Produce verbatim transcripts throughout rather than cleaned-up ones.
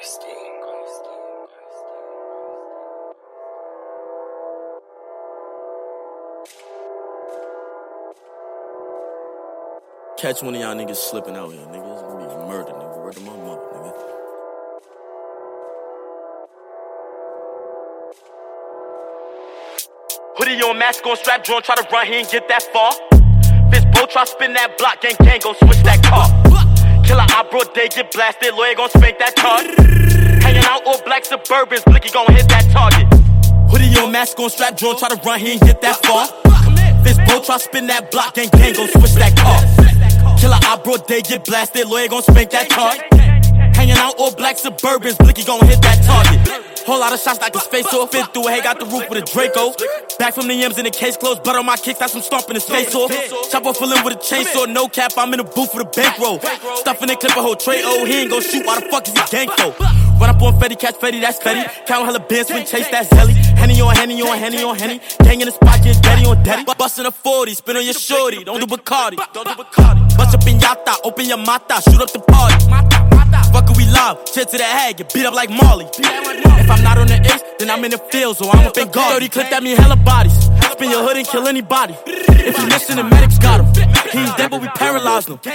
Catch one of y'all niggas slipping out here, nigga. It's gonna be a murder, nigga. Word to my mother, nigga. Hoodie on, mask on, strap drawn, try to run, he ain't get that far. Fist bow, try spin that block, gang gang, gon' switch that car. Killer eye, broad day, get blasted, lawyer gon' spank that card. Hanging out all black Suburbans, Blicky gon' hit that target. Hoodie on, mask on, strap drawn, try to run, he ain't get that far. Fist bow, try spin that block, gang gang, gon' switch that car. Killer eye, broad day, get blasted, lawyer gon' spank that card. Hanging out all black Suburbans, Blicky gon' hit that target. Whole lot of shots like his face off, fit through a hay, got the roof with a Draco. Back from the M's in the case closed, blood on my kicks, that's some stomping his face off. Chopper filling with a chainsaw, no cap, I'm in the booth with a bankroll. Stuffing the clip a whole tray, oh, he ain't gon' shoot, why the fuck is he gang for? Run up on Fetty, catch Fetty, that's Fetty. Count hella bands, swing chase, that's Zelly. Henny on Henny on Henny on Henny. Gang in the spot, get daddy on daddy. Bustin' a forty, spin on your shorty, don't do Bacardi. Don't do Bacardi. Bust up in Yata, open your mata, shoot up the party. Fuck it, we live, chest to the head, get beat up like Marley. If I'm not on the X, then I'm in the field, so I'm up in guard. thirty clip, that mean hella bodies. Spin your hood and kill anybody. If you listen, the medics got him. He ain't dead, but we paralyzed him.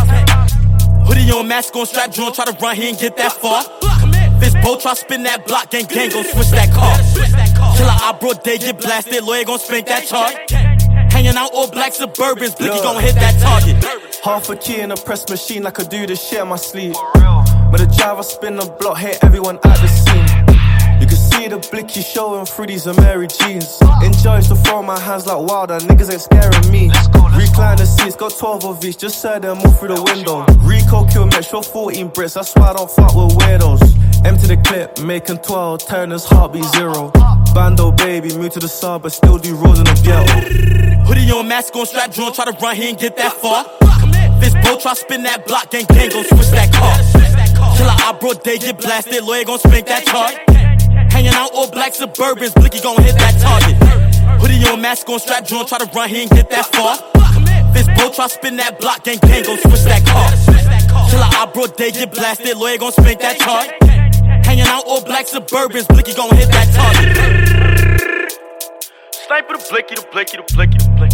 Hoodie on, mask on, strap drawn, try to run, he ain't get that far. Fist bow, try spin that block, gang gang, gon' switch that car. Killer eye, broad day, get blasted, lawyer gon' spank that chart. Hanging out all black Suburbans, Blicky gon' hit that target. Half a key in a press machine, I could do this shit on my sleeve. But the driver spin the block, hit everyone at the scene. You can see the Blicky showing through these Ameri jeans. Enjoys to throw my hands like wild, and niggas ain't scaring me. Recline the seats, got twelve of each, just said them all through the window. Rico kill Metro fourteen bricks, that's why I don't fuck with weirdos. Empty the clip, making twelve, turn his heartbeat zero. Bando baby, move to the sub, but still do rolls in the ghetto. Hoodie on, mask on, strap drawn, try to run, he ain't get that far. Fist bow, try spin that block, gang gang, gon' switch that car. Killer eye, broad day, get blasted, lawyer gon' spank that chart. Hanging out all black Suburbans, Blicky gon' hit that target. Hoodie on, mask on, strap drawn, try to run, he ain't get that far. Fist bow, try spin that block, gang gang, gon' switch that car. Killer eye, broad day, get blasted, lawyer gon' spank that chart. Hanging out all black Suburbans, Blicky gon' hit that target. Sniper the Blicky, the Blicky, the Blicky, the Blicky.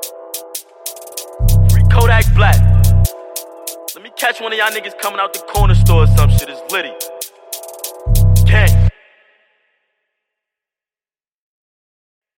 Free Kodak Black. Let me catch one of y'all niggas coming out the corner store or some shit, it's litty.